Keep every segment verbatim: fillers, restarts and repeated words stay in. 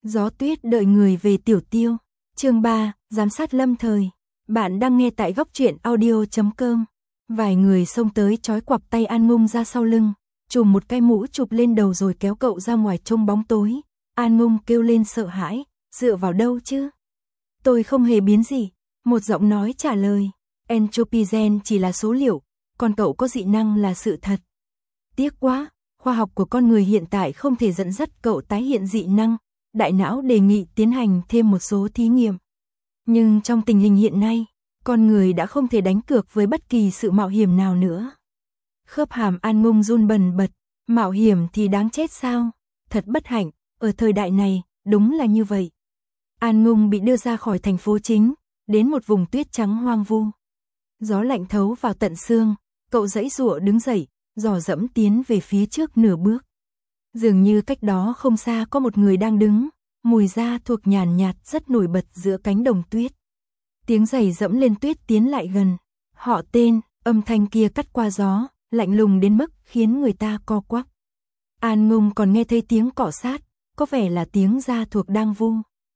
Gió tuyết đợi người về Tiểu Tiêu. Chương ba, giám sát lâm thời. Bạn đang nghe tại góc truyện audio chấm com. Vài người xông tới trói quặp tay An Ngung ra sau lưng, chùm một cái mũ chụp lên đầu rồi kéo cậu ra ngoài trong bóng tối. An Ngung kêu lên sợ hãi, dựa vào đâu chứ? Tôi không hề biến gì, một giọng nói trả lời. Entropy gen chỉ là số liệu, còn cậu có dị năng là sự thật. Tiếc quá, khoa học của con người hiện tại không thể dẫn dắt cậu tái hiện dị năng. Đại não đề nghị tiến hành thêm một số thí nghiệm. Nhưng trong tình hình hiện nay, con người đã không thể đánh cược với bất kỳ sự mạo hiểm nào nữa. Khớp hàm An Ngung run bần bật, mạo hiểm thì đáng chết sao? Thật bất hạnh, ở thời đại này, đúng là như vậy. An Ngung bị đưa ra khỏi thành phố chính, đến một vùng tuyết trắng hoang vu. Gió lạnh thấu vào tận xương, cậu giãy giụa đứng dậy, dò dẫm tiến về phía trước nửa bước. Dường như cách đó không xa có một người đang đứng, mùi da thuộc nhàn nhạt rất nổi bật giữa cánh đồng tuyết. Tiếng giày dẫm lên tuyết tiến lại gần. Họ tên, âm thanh kia cắt qua gió, lạnh lùng đến mức khiến người ta co quắp. An Ngung còn nghe thấy tiếng cọ sát, có vẻ là tiếng da thuộc đang vu.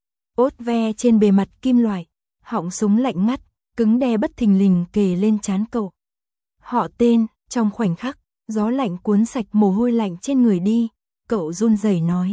Ốt ve trên bề mặt kim loại, họng súng lạnh ngắt, cứng đe bất thình lình kề lên trán cậu. Họ tên, trong khoảnh khắc, gió lạnh cuốn sạch mồ hôi lạnh trên người đi. Cậu run rẩy nói.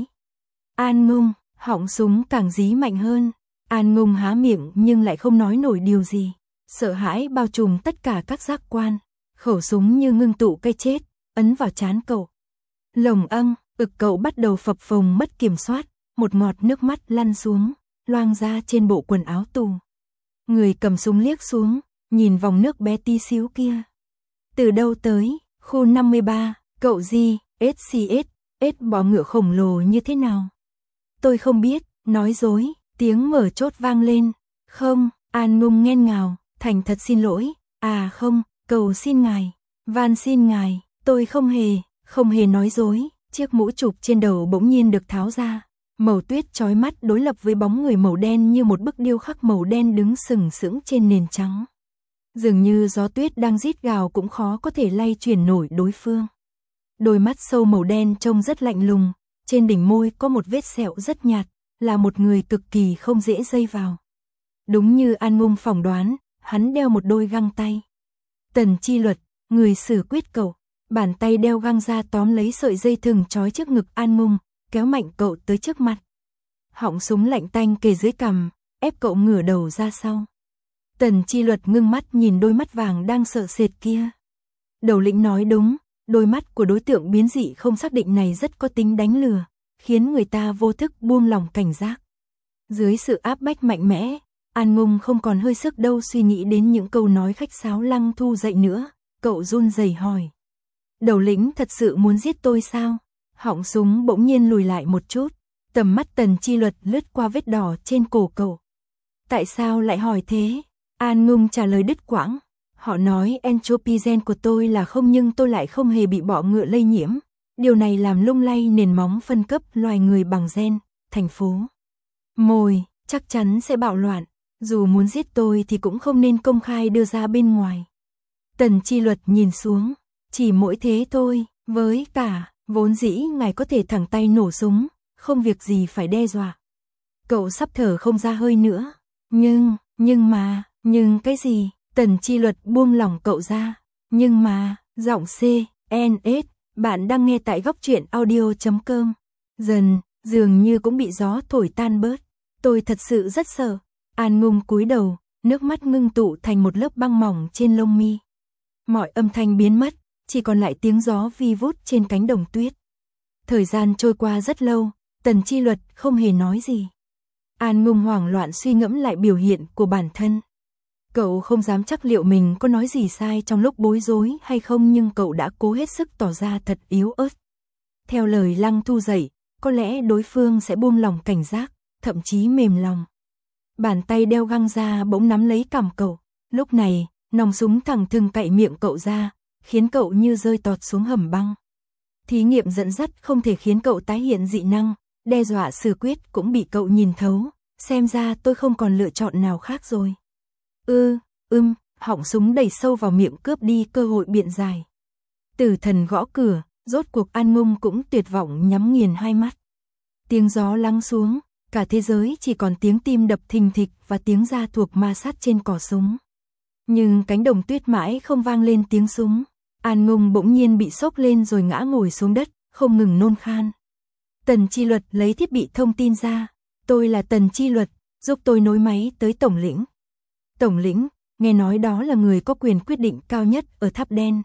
An Ngung, họng súng càng dí mạnh hơn. An Ngung há miệng nhưng lại không nói nổi điều gì. Sợ hãi bao trùm tất cả các giác quan. Khẩu súng như ngưng tụ cây chết, ấn vào trán cậu. Lồng âng, ực cậu bắt đầu phập phồng mất kiểm soát. Một ngọt nước mắt lăn xuống, loang ra trên bộ quần áo tù. Người cầm súng liếc xuống, nhìn vòng nước bé tí xíu kia. Từ đâu tới, khu năm mươi ba, cậu gì, ét xê ét. Ết bọ ngựa khổng lồ như thế nào? Tôi không biết, nói dối, tiếng mở chốt vang lên. Không, An Ngung nghẹn ngào, thành thật xin lỗi. À không, cầu xin ngài, van xin ngài, tôi không hề, không hề nói dối. Chiếc mũ chụp trên đầu bỗng nhiên được tháo ra. Màu tuyết chói mắt đối lập với bóng người màu đen như một bức điêu khắc màu đen đứng sừng sững trên nền trắng. Dường như gió tuyết đang rít gào cũng khó có thể lay chuyển nổi đối phương. Đôi mắt sâu màu đen trông rất lạnh lùng, trên đỉnh môi có một vết sẹo rất nhạt, là một người cực kỳ không dễ dây vào. Đúng như An Ngung phỏng đoán, hắn đeo một đôi găng tay. Tần Chi Luật, người xử quyết cậu, bàn tay đeo găng ra tóm lấy sợi dây thừng trói trước ngực An Ngung, kéo mạnh cậu tới trước mặt. Họng súng lạnh tanh kề dưới cằm, ép cậu ngửa đầu ra sau. Tần Chi Luật ngưng mắt nhìn đôi mắt vàng đang sợ sệt kia. Đầu lĩnh nói đúng. Đôi mắt của đối tượng biến dị không xác định này rất có tính đánh lừa, khiến người ta vô thức buông lòng cảnh giác. Dưới sự áp bách mạnh mẽ, An Ngung không còn hơi sức đâu suy nghĩ đến những câu nói khách sáo lăng thu dậy nữa. Cậu run rẩy hỏi. Đầu lĩnh thật sự muốn giết tôi sao? Họng súng bỗng nhiên lùi lại một chút, tầm mắt Tần Chi Luật lướt qua vết đỏ trên cổ cậu. Tại sao lại hỏi thế? An Ngung trả lời đứt quãng. Họ nói entropy gen của tôi là không nhưng tôi lại không hề bị bọ ngựa lây nhiễm. Điều này làm lung lay nền móng phân cấp loài người bằng gen, thành phố. Mồi, chắc chắn sẽ bạo loạn. Dù muốn giết tôi thì cũng không nên công khai đưa ra bên ngoài. Tần Chi Luật nhìn xuống. Chỉ mỗi thế thôi, với cả, vốn dĩ ngài có thể thẳng tay nổ súng, không việc gì phải đe dọa. Cậu sắp thở không ra hơi nữa. Nhưng, nhưng mà, nhưng cái gì? Tần Chi Luật buông lỏng cậu ra. Nhưng mà, giọng C, N, S, bạn đang nghe tại góc truyện audio chấm com. Dần, dường như cũng bị gió thổi tan bớt. Tôi thật sự rất sợ. An Ngung cúi đầu, nước mắt ngưng tụ thành một lớp băng mỏng trên lông mi. Mọi âm thanh biến mất, chỉ còn lại tiếng gió vi vút trên cánh đồng tuyết. Thời gian trôi qua rất lâu, Tần Chi Luật không hề nói gì. An Ngung hoảng loạn suy ngẫm lại biểu hiện của bản thân. Cậu không dám chắc liệu mình có nói gì sai trong lúc bối rối hay không nhưng cậu đã cố hết sức tỏ ra thật yếu ớt. Theo lời Lăng Thu dạy, có lẽ đối phương sẽ buông lòng cảnh giác, thậm chí mềm lòng. Bàn tay đeo găng ra bỗng nắm lấy cằm cậu. Lúc này, nòng súng thẳng thừng cạy miệng cậu ra, khiến cậu như rơi tọt xuống hầm băng. Thí nghiệm dẫn dắt không thể khiến cậu tái hiện dị năng, đe dọa xử quyết cũng bị cậu nhìn thấu. Xem ra tôi không còn lựa chọn nào khác rồi. Ư, ưm, họng súng đẩy sâu vào miệng cướp đi cơ hội biện giải. Tử thần gõ cửa, rốt cuộc An Ngung cũng tuyệt vọng nhắm nghiền hai mắt. Tiếng gió lắng xuống, cả thế giới chỉ còn tiếng tim đập thình thịch và tiếng da thuộc ma sát trên cỏ súng. Nhưng cánh đồng tuyết mãi không vang lên tiếng súng. An Ngông bỗng nhiên bị sốc lên rồi ngã ngồi xuống đất, không ngừng nôn khan. Tần Chi Luật lấy thiết bị thông tin ra. Tôi là Tần Chi Luật, giúp tôi nối máy tới Tổng lĩnh. Tổng lĩnh, nghe nói đó là người có quyền quyết định cao nhất ở Tháp Đen.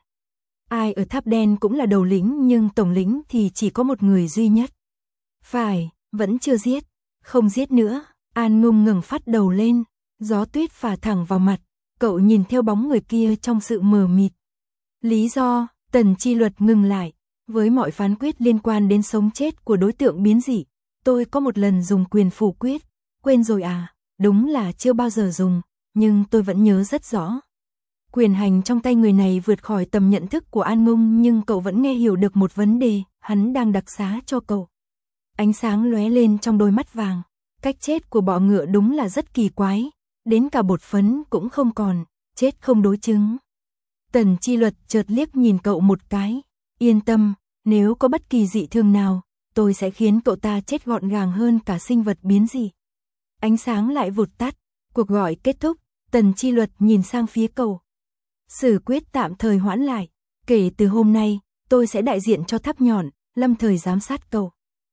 Ai ở Tháp Đen cũng là đầu lĩnh nhưng Tổng lĩnh thì chỉ có một người duy nhất. Phải, vẫn chưa giết. Không giết nữa. An Ngông ngẩng phát đầu lên. Gió tuyết phả thẳng vào mặt. Cậu nhìn theo bóng người kia trong sự mờ mịt. Lý do, Tần Chi Luật ngừng lại. Với mọi phán quyết liên quan đến sống chết của đối tượng biến dị, tôi có một lần dùng quyền phủ quyết. Quên rồi à, đúng là chưa bao giờ dùng, nhưng tôi vẫn nhớ rất rõ. Quyền hành trong tay người này vượt khỏi tầm nhận thức của An Ngông nhưng cậu vẫn nghe hiểu được một vấn đề, hắn đang đặc xá cho cậu. Ánh sáng lóe lên trong đôi mắt vàng, cách chết của bọ ngựa đúng là rất kỳ quái, đến cả bột phấn cũng không còn, chết không đối chứng. Tần Chi Luật chợt liếc nhìn cậu một cái, yên tâm, nếu có bất kỳ dị thường nào, tôi sẽ khiến cậu ta chết gọn gàng hơn cả sinh vật biến dị. Ánh sáng lại vụt tắt, cuộc gọi kết thúc, Tần Chi Luật nhìn sang phía cậu. Xử quyết tạm thời hoãn lại, kể từ hôm nay, tôi sẽ đại diện cho Tháp Nhọn, lâm thời giám sát cậu.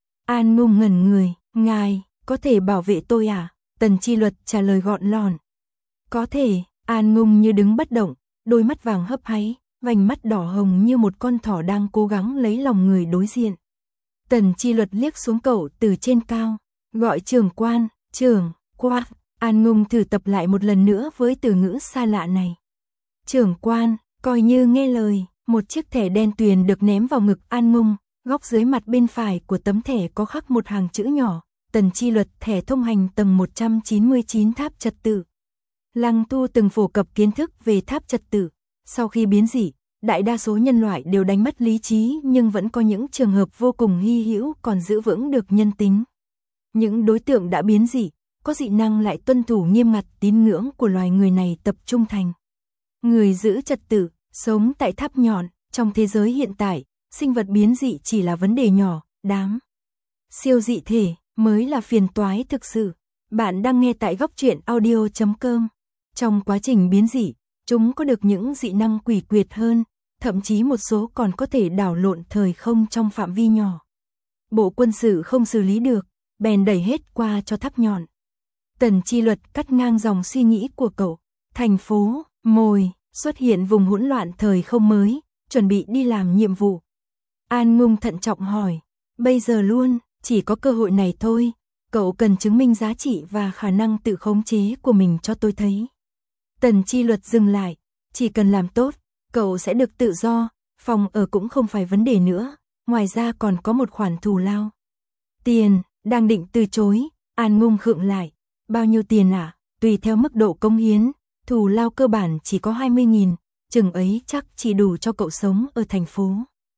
An Ngông ngẩn người, ngài, có thể bảo vệ tôi à? Tần Chi Luật trả lời gọn lòn. Có thể, An Ngông như đứng bất động, đôi mắt vàng hấp háy, vành mắt đỏ hồng như một con thỏ đang cố gắng lấy lòng người đối diện. Tần Chi Luật liếc xuống cậu từ trên cao, gọi trưởng quan, trưởng, quan. An Ngông thử tập lại một lần nữa với từ ngữ xa lạ này. Trưởng quan, coi như nghe lời, một chiếc thẻ đen tuyền được ném vào ngực An Ngông, góc dưới mặt bên phải của tấm thẻ có khắc một hàng chữ nhỏ, Tần Chi Luật thẻ thông hành tầng một trăm chín mươi chín tháp trật tự. Lăng Tu từng phổ cập kiến thức về tháp trật tự, sau khi biến dị, đại đa số nhân loại đều đánh mất lý trí nhưng vẫn có những trường hợp vô cùng hy hữu còn giữ vững được nhân tính. Những đối tượng đã biến dị, có dị năng lại tuân thủ nghiêm ngặt tín ngưỡng của loài người này tập trung thành người giữ trật tự, sống tại Tháp Nhọn. Trong thế giới hiện tại, sinh vật biến dị chỉ là vấn đề nhỏ, đám siêu dị thể mới là phiền toái thực sự. Bạn đang nghe tại góc truyện audio chấm com. Trong quá trình biến dị, chúng có được những dị năng quỷ quyệt hơn, thậm chí một số còn có thể đảo lộn thời không trong phạm vi nhỏ. Bộ quân sự không xử lý được, bèn đẩy hết qua cho Tháp Nhọn. Tần Chi Luật cắt ngang dòng suy nghĩ của cậu. Thành phố Mồi xuất hiện vùng hỗn loạn thời không mới, chuẩn bị đi làm nhiệm vụ. An Ngông thận trọng hỏi, bây giờ luôn, chỉ có cơ hội này thôi, cậu cần chứng minh giá trị và khả năng tự khống chế của mình cho tôi thấy. Tần Chi Luật dừng lại, chỉ cần làm tốt, cậu sẽ được tự do, phòng ở cũng không phải vấn đề nữa, ngoài ra còn có một khoản thù lao. Tiền, đang định từ chối, An Ngông khựng lại, bao nhiêu tiền à? Tùy theo mức độ cống hiến, thù lao cơ bản chỉ có hai mươi nghìn, chừng ấy chắc chỉ đủ cho cậu sống ở thành phố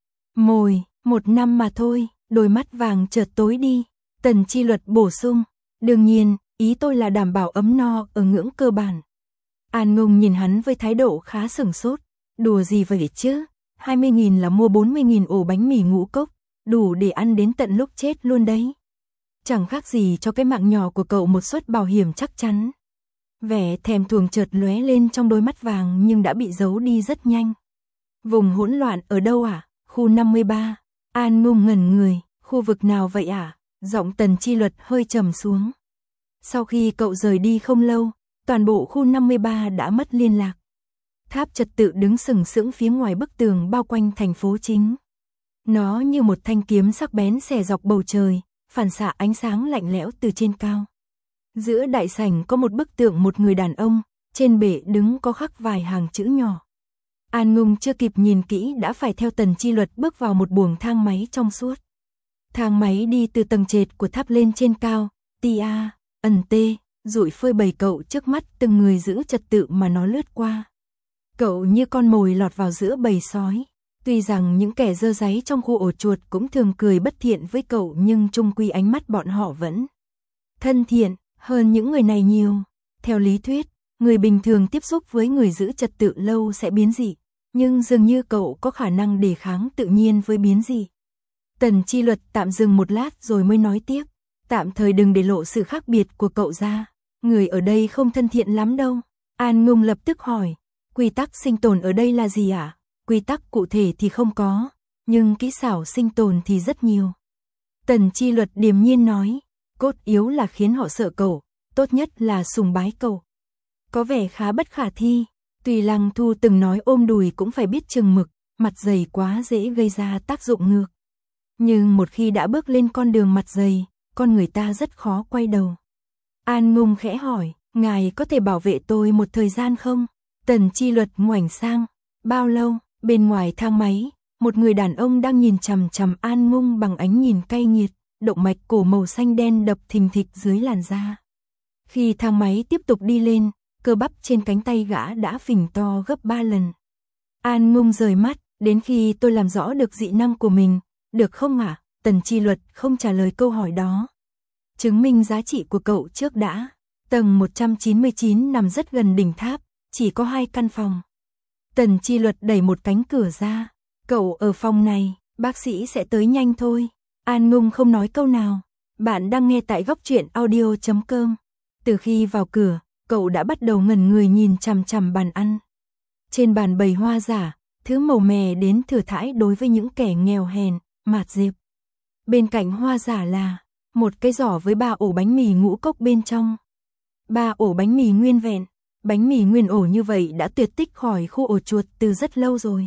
Mồi, một năm mà thôi. Đôi mắt vàng chợt tối đi, Tần Chi Luật bổ sung, đương nhiên, ý tôi là đảm bảo ấm no ở ngưỡng cơ bản. An Ngông nhìn hắn với thái độ khá sửng sốt, đùa gì vậy chứ, hai mươi nghìn là mua bốn mươi nghìn ổ bánh mì ngũ cốc, đủ để ăn đến tận lúc chết luôn đấy. Chẳng khác gì cho cái mạng nhỏ của cậu một suất bảo hiểm chắc chắn. Vẻ thèm thuồng chợt lóe lên trong đôi mắt vàng nhưng đã bị giấu đi rất nhanh. Vùng hỗn loạn ở đâu à? Khu năm mươi ba. An Ngông ngẩn người, khu vực nào vậy à? Giọng Tần Chi Luật hơi trầm xuống. Sau khi cậu rời đi không lâu, toàn bộ khu năm mươi ba đã mất liên lạc. Tháp trật tự đứng sừng sững phía ngoài bức tường bao quanh thành phố chính. Nó như một thanh kiếm sắc bén xẻ dọc bầu trời, phản xạ ánh sáng lạnh lẽo từ trên cao. Giữa đại sảnh có một bức tượng một người đàn ông, trên bệ đứng có khắc vài hàng chữ nhỏ. An Ngông chưa kịp nhìn kỹ đã phải theo Tần Chi Luật bước vào một buồng thang máy trong suốt. Thang máy đi từ tầng trệt của tháp lên trên cao, tia, ẩn tê, rủi phơi bày cậu trước mắt từng người giữ trật tự mà nó lướt qua. Cậu như con mồi lọt vào giữa bầy sói. Tuy rằng những kẻ dơ dáy trong khu ổ chuột cũng thường cười bất thiện với cậu nhưng chung quy ánh mắt bọn họ vẫn thân thiện hơn những người này nhiều. Theo lý thuyết, người bình thường tiếp xúc với người giữ trật tự lâu sẽ biến dị, nhưng dường như cậu có khả năng đề kháng tự nhiên với biến dị. Tần Chi Luật tạm dừng một lát rồi mới nói tiếp, Tạm thời đừng để lộ sự khác biệt của cậu ra. Người ở đây không thân thiện lắm đâu. An Ngung lập tức hỏi. Quy tắc sinh tồn ở đây là gì ạ? À? Quy tắc cụ thể thì không có, nhưng kỹ xảo sinh tồn thì rất nhiều. Tần Chi Luật điềm nhiên nói. Cốt yếu là khiến họ sợ cậu, tốt nhất là sùng bái cậu. Có vẻ khá bất khả thi. Tùy Lăng Thu từng nói ôm đùi cũng phải biết chừng mực, mặt dày quá dễ gây ra tác dụng ngược. Nhưng một khi đã bước lên con đường mặt dày, con người ta rất khó quay đầu. An Ngung khẽ hỏi, ngài có thể bảo vệ tôi một thời gian không? Tần Chi Luật ngoảnh sang, bao lâu? Bên ngoài thang máy, một người đàn ông đang nhìn chằm chằm An Ngung bằng ánh nhìn cay nghiệt, động mạch cổ màu xanh đen đập thình thịch dưới làn da. Khi thang máy tiếp tục đi lên, cơ bắp trên cánh tay gã đã phình to gấp ba lần. An Ngung rời mắt, đến khi tôi làm rõ được dị năng của mình, được không ạ? À? Tần Chi Luật không trả lời câu hỏi đó. Chứng minh giá trị của cậu trước đã. Tầng một trăm chín mươi chín nằm rất gần đỉnh tháp, chỉ có hai căn phòng. Tần Chi Luật đẩy một cánh cửa ra. Cậu ở phòng này, bác sĩ sẽ tới nhanh thôi. An Ngung không nói câu nào. Bạn đang nghe tại góc truyện audio chấm com. Từ khi vào cửa, cậu đã bắt đầu ngẩn người nhìn chằm chằm bàn ăn. Trên bàn bày hoa giả, thứ màu mè đến thừa thãi đối với những kẻ nghèo hèn, mạt diệp. Bên cạnh hoa giả là một cái giỏ với ba ổ bánh mì ngũ cốc bên trong. Ba ổ bánh mì nguyên vẹn, bánh mì nguyên ổ như vậy đã tuyệt tích khỏi khu ổ chuột từ rất lâu rồi.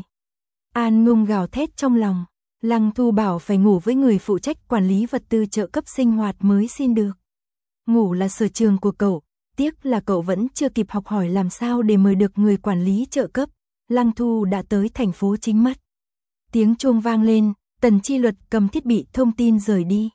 An Ngung gào thét trong lòng, Lăng Thu bảo phải ngủ với người phụ trách quản lý vật tư trợ cấp sinh hoạt mới xin được. Ngủ là sở trường của cậu, tiếc là cậu vẫn chưa kịp học hỏi làm sao để mời được người quản lý trợ cấp. Lăng Thu đã tới thành phố chính mất. Tiếng chuông vang lên, Tần Chi Luật cầm thiết bị thông tin rời đi.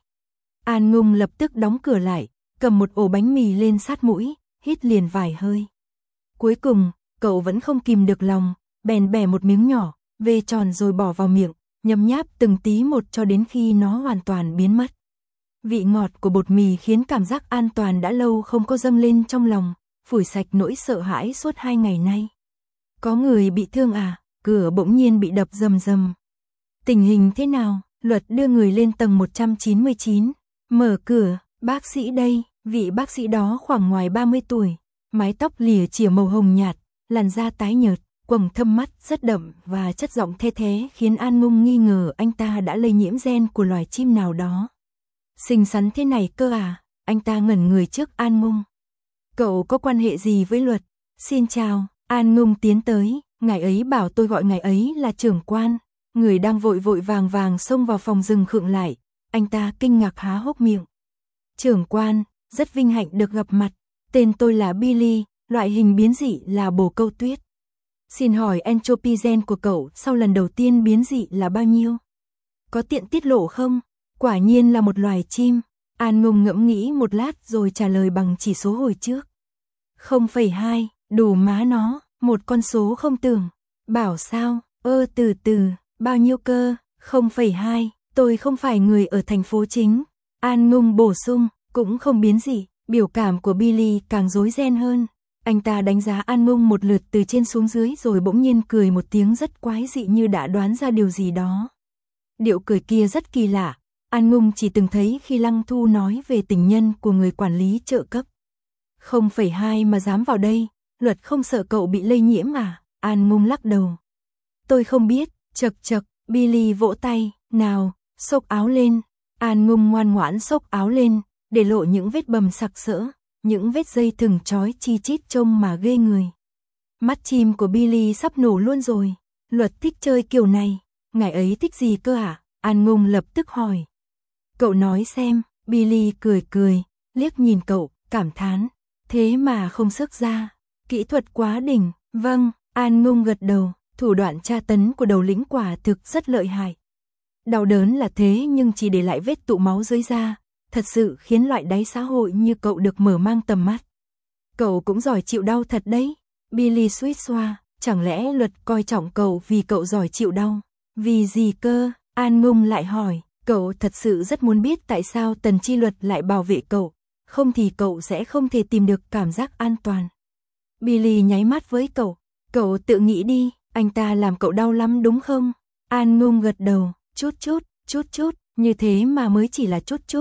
An Ngung lập tức đóng cửa lại, cầm một ổ bánh mì lên sát mũi, hít liền vài hơi. Cuối cùng, cậu vẫn không kìm được lòng, bèn bẻ một miếng nhỏ, vê tròn rồi bỏ vào miệng, nhấm nháp từng tí một cho đến khi nó hoàn toàn biến mất. Vị ngọt của bột mì khiến cảm giác an toàn đã lâu không có dâng lên trong lòng, phủi sạch nỗi sợ hãi suốt hai ngày nay. Có người bị thương à? Cửa bỗng nhiên bị đập rầm rầm. Tình hình thế nào? Luật đưa người lên tầng một trăm chín mươi chín. Mở cửa, bác sĩ đây. Vị bác sĩ đó khoảng ngoài ba mươi tuổi. Mái tóc lìa chìa màu hồng nhạt, làn da tái nhợt, quầng thâm mắt rất đậm và chất giọng the thé khiến An Ngung nghi ngờ anh ta đã lây nhiễm gen của loài chim nào đó. Xinh xắn thế này cơ à? Anh ta ngẩn người trước An Ngung. Cậu có quan hệ gì với Luật? Xin chào. An Ngung tiến tới, ngài ấy bảo tôi gọi ngài ấy là trưởng quan. Người đang vội vội vàng vàng xông vào phòng dừng khựng lại, anh ta kinh ngạc há hốc miệng. Trưởng quan, rất vinh hạnh được gặp mặt, tên tôi là Billy, loại hình biến dị là bồ câu tuyết. Xin hỏi entropy gen của cậu sau lần đầu tiên biến dị là bao nhiêu? Có tiện tiết lộ không? Quả nhiên là một loài chim. An Ngung ngẫm nghĩ một lát rồi trả lời bằng chỉ số hồi trước. không phẩy hai, đủ má nó, một con số không tưởng. Bảo sao, ơ từ từ, bao nhiêu cơ? không phẩy hai, tôi không phải người ở thành phố chính. An Ngung bổ sung, cũng không biến dị. Biểu cảm của Billy càng rối ren hơn. Anh ta đánh giá An Ngung một lượt từ trên xuống dưới rồi bỗng nhiên cười một tiếng rất quái dị như đã đoán ra điều gì đó. Điệu cười kia rất kỳ lạ. An Ngung chỉ từng thấy khi Lăng Thu nói về tình nhân của người quản lý trợ cấp. không phẩy hai mà dám vào đây, Luật không sợ cậu bị lây nhiễm à? An Ngung lắc đầu. Tôi không biết, chật chật, Billy vỗ tay, nào, xốc áo lên. An Ngung ngoan ngoãn xốc áo lên, để lộ những vết bầm sặc sỡ, những vết dây thừng trói chi chít trông mà ghê người. Mắt chim của Billy sắp nổ luôn rồi. Luật thích chơi kiểu này, ngài ấy thích gì cơ à? An Ngung lập tức hỏi. Cậu nói xem. Billy cười cười, liếc nhìn cậu, cảm thán. Thế mà không sức ra, kỹ thuật quá đỉnh. Vâng, An Ngung gật đầu, thủ đoạn tra tấn của đầu lĩnh quả thực rất lợi hại. Đau đớn là thế nhưng chỉ để lại vết tụ máu dưới da, thật sự khiến loại đáy xã hội như cậu được mở mang tầm mắt. Cậu cũng giỏi chịu đau thật đấy. Billy suýt xoa, chẳng lẽ Luật coi trọng cậu vì cậu giỏi chịu đau? Vì gì cơ? An Ngung lại hỏi, cậu thật sự rất muốn biết tại sao Tần Chi Luật lại bảo vệ cậu, không thì cậu sẽ không thể tìm được cảm giác an toàn. Billy nháy mắt với cậu, cậu tự nghĩ đi, anh ta làm cậu đau lắm đúng không? An Ngung gật đầu, chút chút, chút chút, như thế mà mới chỉ là chút chút.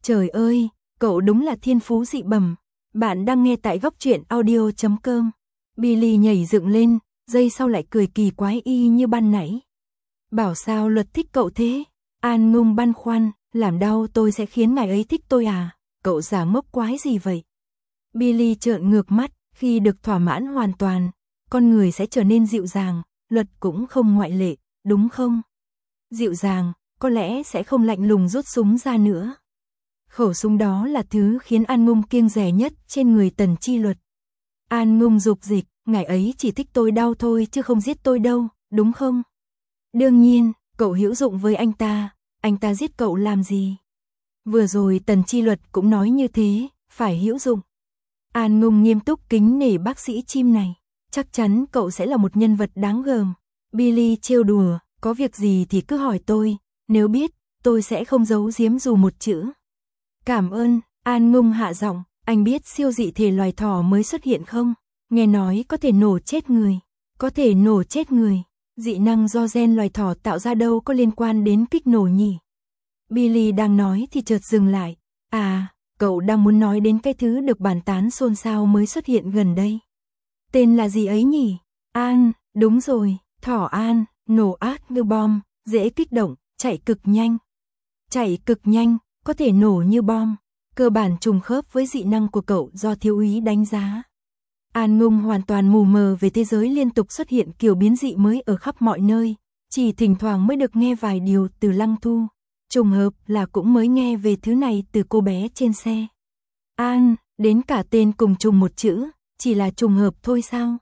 Trời ơi, cậu đúng là thiên phú dị bẩm. Bạn đang nghe tại góc truyện audio chấm com. Billy nhảy dựng lên, giây sau lại cười kỳ quái y như ban nãy. Bảo sao Luật thích cậu thế? An Ngung băn khoăn, làm đau tôi sẽ khiến ngài ấy thích tôi à? Cậu giả ngốc quái gì vậy? Billy trợn ngược mắt, khi được thỏa mãn hoàn toàn, con người sẽ trở nên dịu dàng, Luật cũng không ngoại lệ, đúng không? Dịu dàng, có lẽ sẽ không lạnh lùng rút súng ra nữa. Khẩu súng đó là thứ khiến An Ngung kiêng dè nhất trên người Tần Chi Luật. An Ngung dục dịch, ngài ấy chỉ thích tôi đau thôi chứ không giết tôi đâu, đúng không? Đương nhiên, cậu hữu dụng với anh ta, anh ta giết cậu làm gì? Vừa rồi Tần Chi Luật cũng nói như thế, phải hữu dụng. An Ngung nghiêm túc kính nể bác sĩ chim này, chắc chắn cậu sẽ là một nhân vật đáng gờm. Billy trêu đùa, có việc gì thì cứ hỏi tôi, nếu biết, tôi sẽ không giấu giếm dù một chữ. Cảm ơn, An Ngung hạ giọng, anh biết siêu dị thể loài thỏ mới xuất hiện không? Nghe nói có thể nổ chết người, có thể nổ chết người. Dị năng do gen loài thỏ tạo ra đâu có liên quan đến kích nổ nhỉ? Billy đang nói thì chợt dừng lại. À, cậu đang muốn nói đến cái thứ được bàn tán xôn xao mới xuất hiện gần đây. Tên là gì ấy nhỉ? An, đúng rồi, thỏ An, nổ ác như bom, dễ kích động, chạy cực nhanh. Chạy cực nhanh, có thể nổ như bom, cơ bản trùng khớp với dị năng của cậu do thiếu úy đánh giá. An Ngung hoàn toàn mù mờ về thế giới liên tục xuất hiện kiểu biến dị mới ở khắp mọi nơi, chỉ thỉnh thoảng mới được nghe vài điều từ Lăng Thu. Trùng hợp là cũng mới nghe về thứ này từ cô bé trên xe. An, đến cả tên cùng trùng một chữ, chỉ là trùng hợp thôi sao?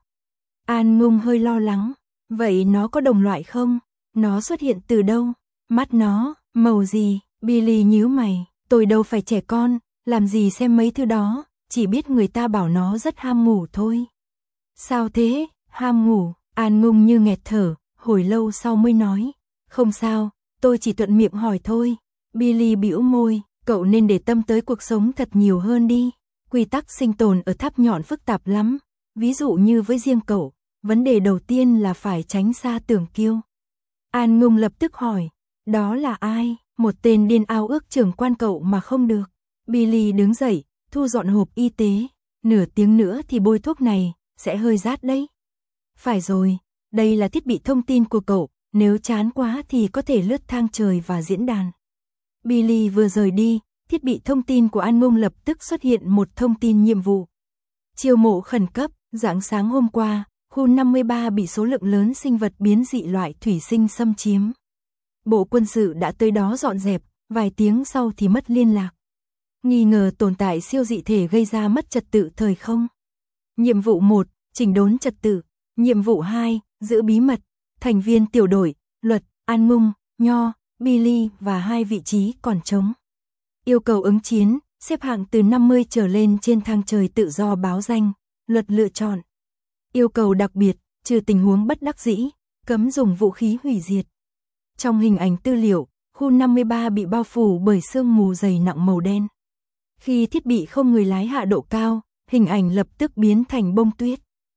An Ngung hơi lo lắng, vậy nó có đồng loại không? Nó xuất hiện từ đâu? Mắt nó, màu gì? Billy nhíu mày, tôi đâu phải trẻ con, làm gì xem mấy thứ đó, chỉ biết người ta bảo nó rất ham ngủ thôi. Sao thế, ham ngủ? An Ngung như nghẹt thở, hồi lâu sau mới nói, không sao, tôi chỉ thuận miệng hỏi thôi. Billy bĩu môi, cậu nên để tâm tới cuộc sống thật nhiều hơn đi. Quy tắc sinh tồn ở tháp nhọn phức tạp lắm, ví dụ như với riêng cậu, vấn đề đầu tiên là phải tránh xa Tưởng Kiêu. An Ngung lập tức hỏi, đó là ai? Một tên điên ao ước trưởng quan cậu mà không được. Billy đứng dậy, thu dọn hộp y tế, nửa tiếng nữa thì bôi thuốc này, sẽ hơi rát đấy. Phải rồi, đây là thiết bị thông tin của cậu, nếu chán quá thì có thể lướt thang trời và diễn đàn. Billy vừa rời đi, thiết bị thông tin của An Ngung lập tức xuất hiện một thông tin nhiệm vụ. Chiêu mộ khẩn cấp, rạng sáng hôm qua, khu năm mươi ba bị số lượng lớn sinh vật biến dị loại thủy sinh xâm chiếm. Bộ quân sự đã tới đó dọn dẹp, vài tiếng sau thì mất liên lạc. Nghi ngờ tồn tại siêu dị thể gây ra mất trật tự thời không. Nhiệm vụ một, chỉnh đốn trật tự. Nhiệm vụ hai, giữ bí mật. Thành viên tiểu đội, Luật, An Ngung, Nho, Billy và hai vị trí còn trống. Yêu cầu ứng chiến, xếp hạng từ năm mươi trở lên trên thang trời tự do báo danh, Luật lựa chọn. Yêu cầu đặc biệt, trừ tình huống bất đắc dĩ, cấm dùng vũ khí hủy diệt. Trong hình ảnh tư liệu, khu năm mươi ba bị bao phủ bởi sương mù dày nặng màu đen. Khi thiết bị không người lái hạ độ cao, hình ảnh lập tức biến thành bông tuyết.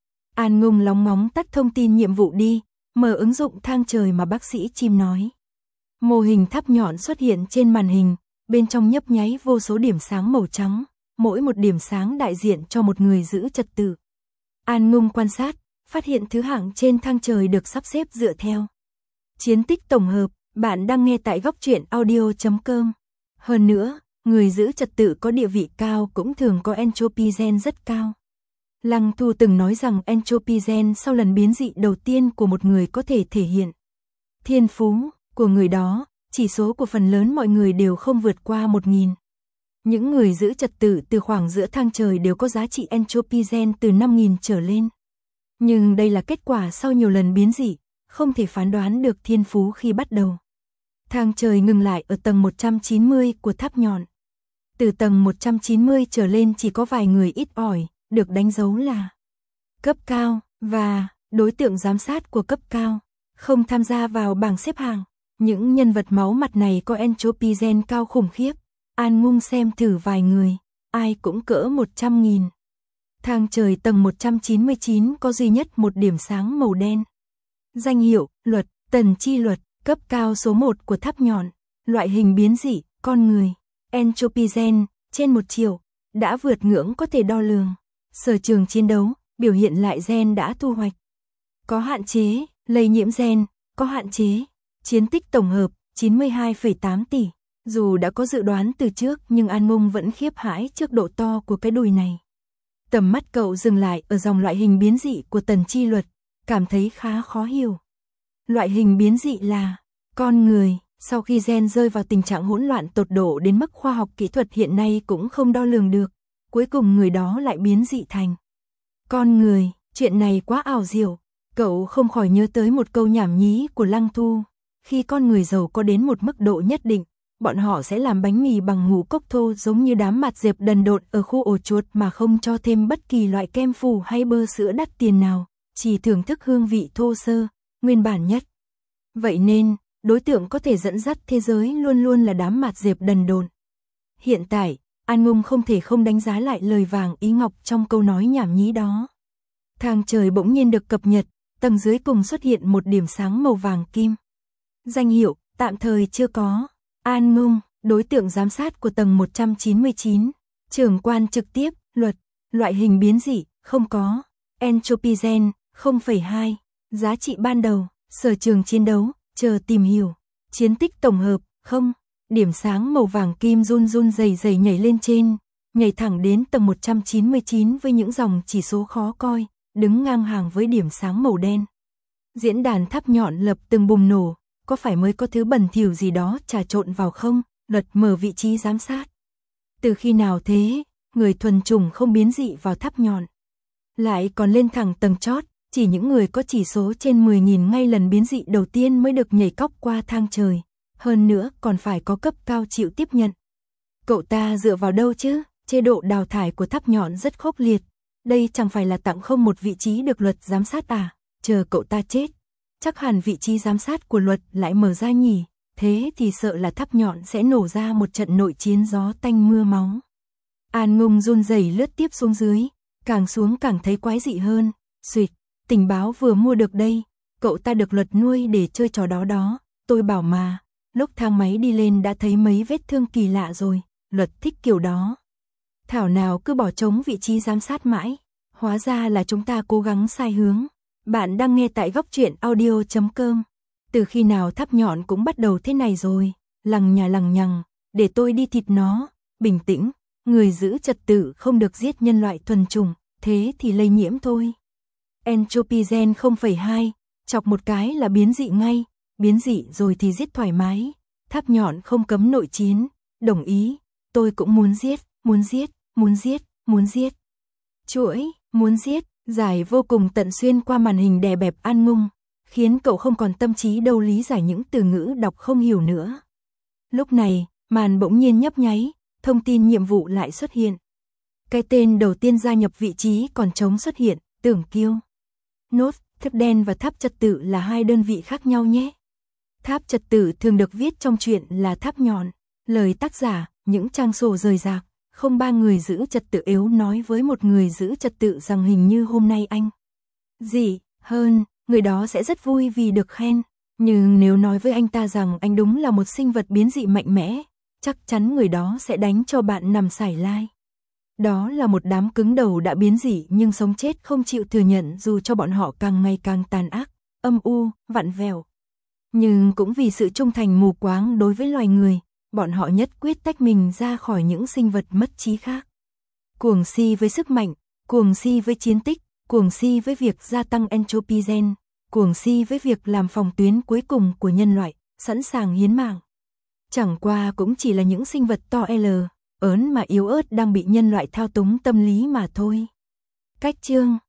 An Ngung lóng ngóng tắt thông tin nhiệm vụ đi, mở ứng dụng thang trời mà bác sĩ chim nói. Mô hình tháp nhọn xuất hiện trên màn hình, bên trong nhấp nháy vô số điểm sáng màu trắng, mỗi một điểm sáng đại diện cho một người giữ trật tự. An Ngung quan sát, phát hiện thứ hạng trên thang trời được sắp xếp dựa theo chiến tích tổng hợp. Bạn đang nghe tại góc truyện audio chấm com. Hơn nữa, người giữ trật tự có địa vị cao cũng thường có entropy gen rất cao. Lăng Thu từng nói rằng entropy gen sau lần biến dị đầu tiên của một người có thể thể hiện thiên phú của người đó, chỉ số của phần lớn mọi người đều không vượt qua một nghìn. Những người giữ trật tự từ khoảng giữa thang trời đều có giá trị entropy gen từ năm nghìn trở lên. Nhưng đây là kết quả sau nhiều lần biến dị, không thể phán đoán được thiên phú khi bắt đầu. Thang trời ngừng lại ở tầng một trăm chín mươi của tháp nhọn. Từ tầng một trăm chín mươi trở lên chỉ có vài người ít ỏi, được đánh dấu là cấp cao, và đối tượng giám sát của cấp cao, không tham gia vào bảng xếp hạng. Những nhân vật máu mặt này có entropy gen cao khủng khiếp. An Ngung xem thử vài người, ai cũng cỡ một trăm nghìn. Thang trời tầng một trăm chín mươi chín có duy nhất một điểm sáng màu đen. Danh hiệu, Luật, Tần Chi Luật, cấp cao số một của tháp nhọn, loại hình biến dị, con người. Entropy gen, trên một triệu, đã vượt ngưỡng có thể đo lường. Sở trường chiến đấu, biểu hiện lại gen đã thu hoạch. Có hạn chế, lây nhiễm gen, có hạn chế. Chiến tích tổng hợp, chín mươi hai phẩy tám tỷ. Dù đã có dự đoán từ trước nhưng An Mông vẫn khiếp hãi trước độ to của cái đùi này. Tầm mắt cậu dừng lại ở dòng loại hình biến dị của Tần Chi Luật, cảm thấy khá khó hiểu. Loại hình biến dị là con người, sau khi gen rơi vào tình trạng hỗn loạn tột độ đến mức khoa học kỹ thuật hiện nay cũng không đo lường được, cuối cùng người đó lại biến dị thành con người. Chuyện này quá ảo diệu, cậu không khỏi nhớ tới một câu nhảm nhí của Lăng Thu, khi con người giàu có đến một mức độ nhất định, bọn họ sẽ làm bánh mì bằng ngũ cốc thô giống như đám mạt dẹp đần độn ở khu ổ chuột mà không cho thêm bất kỳ loại kem phủ hay bơ sữa đắt tiền nào, chỉ thưởng thức hương vị thô sơ, nguyên bản nhất. Vậy nên, đối tượng có thể dẫn dắt thế giới luôn luôn là đám mạt dẹp đần độn. Hiện tại, An Mông không thể không đánh giá lại lời vàng ý ngọc trong câu nói nhảm nhí đó. Thang trời bỗng nhiên được cập nhật, tầng dưới cùng xuất hiện một điểm sáng màu vàng kim. Danh hiệu, tạm thời chưa có. An Mông, đối tượng giám sát của tầng một trăm chín mươi chín. Trưởng quan trực tiếp, luật, loại hình biến dị, không có. Entropy gen, không phẩy hai. Giá trị ban đầu, sở trường chiến đấu, chờ tìm hiểu. Chiến tích tổng hợp, không. Điểm sáng màu vàng kim run run rẩy rẩy nhảy lên trên, nhảy thẳng đến tầng một trăm chín mươi chín với những dòng chỉ số khó coi, đứng ngang hàng với điểm sáng màu đen. Diễn đàn tháp nhọn lập từng bùng nổ, có phải mới có thứ bẩn thỉu gì đó trà trộn vào không? Luật mở vị trí giám sát. Từ khi nào thế, người thuần chủng không biến dị vào tháp nhọn, lại còn lên thẳng tầng chót, chỉ những người có chỉ số trên mười nghìn ngay lần biến dị đầu tiên mới được nhảy cóc qua thang trời, hơn nữa còn phải có cấp cao chịu tiếp nhận. Cậu ta dựa vào đâu chứ? Chế độ đào thải của tháp nhọn rất khốc liệt, đây chẳng phải là tặng không một vị trí được luật giám sát à? Chờ cậu ta chết, chắc hẳn vị trí giám sát của luật lại mở ra nhỉ, thế thì sợ là tháp nhọn sẽ nổ ra một trận nội chiến gió tanh mưa máu. An Mông run rẩy lướt tiếp xuống dưới, càng xuống càng thấy quái dị hơn. Xuyệt, tình báo vừa mua được đây, cậu ta được luật nuôi để chơi trò đó đó, tôi bảo mà, lúc thang máy đi lên đã thấy mấy vết thương kỳ lạ rồi, luật thích kiểu đó. Thảo nào cứ bỏ trống vị trí giám sát mãi, hóa ra là chúng ta cố gắng sai hướng. Bạn đang nghe tại góc truyện audio chấm com. Từ khi nào tháp nhọn cũng bắt đầu thế này rồi, lằng nhà lằng nhằng, để tôi đi thịt nó, bình tĩnh, người giữ trật tự không được giết nhân loại thuần chủng, thế thì lây nhiễm thôi. Entropy gen không phẩy hai, chọc một cái là biến dị ngay, biến dị rồi thì giết thoải mái, tháp nhọn không cấm nội chiến, đồng ý, tôi cũng muốn giết, muốn giết, muốn giết, muốn giết. Chuỗi, muốn giết. Giải vô cùng tận xuyên qua màn hình đè bẹp An Mông, khiến cậu không còn tâm trí đâu lý giải những từ ngữ đọc không hiểu nữa. Lúc này, màn bỗng nhiên nhấp nháy, thông tin nhiệm vụ lại xuất hiện. Cái tên đầu tiên gia nhập vị trí còn trống xuất hiện, Tưởng Kiêu. Nốt, tháp đen và tháp trật tự là hai đơn vị khác nhau nhé. Tháp trật tự thường được viết trong truyện là tháp nhọn. Lời tác giả, những trang sổ rời rạc. Không ba người giữ trật tự yếu nói với một người giữ trật tự rằng hình như hôm nay anh dị hơn, người đó sẽ rất vui vì được khen. Nhưng nếu nói với anh ta rằng anh đúng là một sinh vật biến dị mạnh mẽ, chắc chắn người đó sẽ đánh cho bạn nằm sải lai. Đó là một đám cứng đầu đã biến dị nhưng sống chết không chịu thừa nhận dù cho bọn họ càng ngày càng tàn ác, âm u, vặn vẹo. Nhưng cũng vì sự trung thành mù quáng đối với loài người, bọn họ nhất quyết tách mình ra khỏi những sinh vật mất trí khác. Cuồng si với sức mạnh, cuồng si với chiến tích, cuồng si với việc gia tăng entropy gen, cuồng si với việc làm phòng tuyến cuối cùng của nhân loại, sẵn sàng hiến mạng. Chẳng qua cũng chỉ là những sinh vật to L, ớn mà yếu ớt đang bị nhân loại thao túng tâm lý mà thôi. Cách chương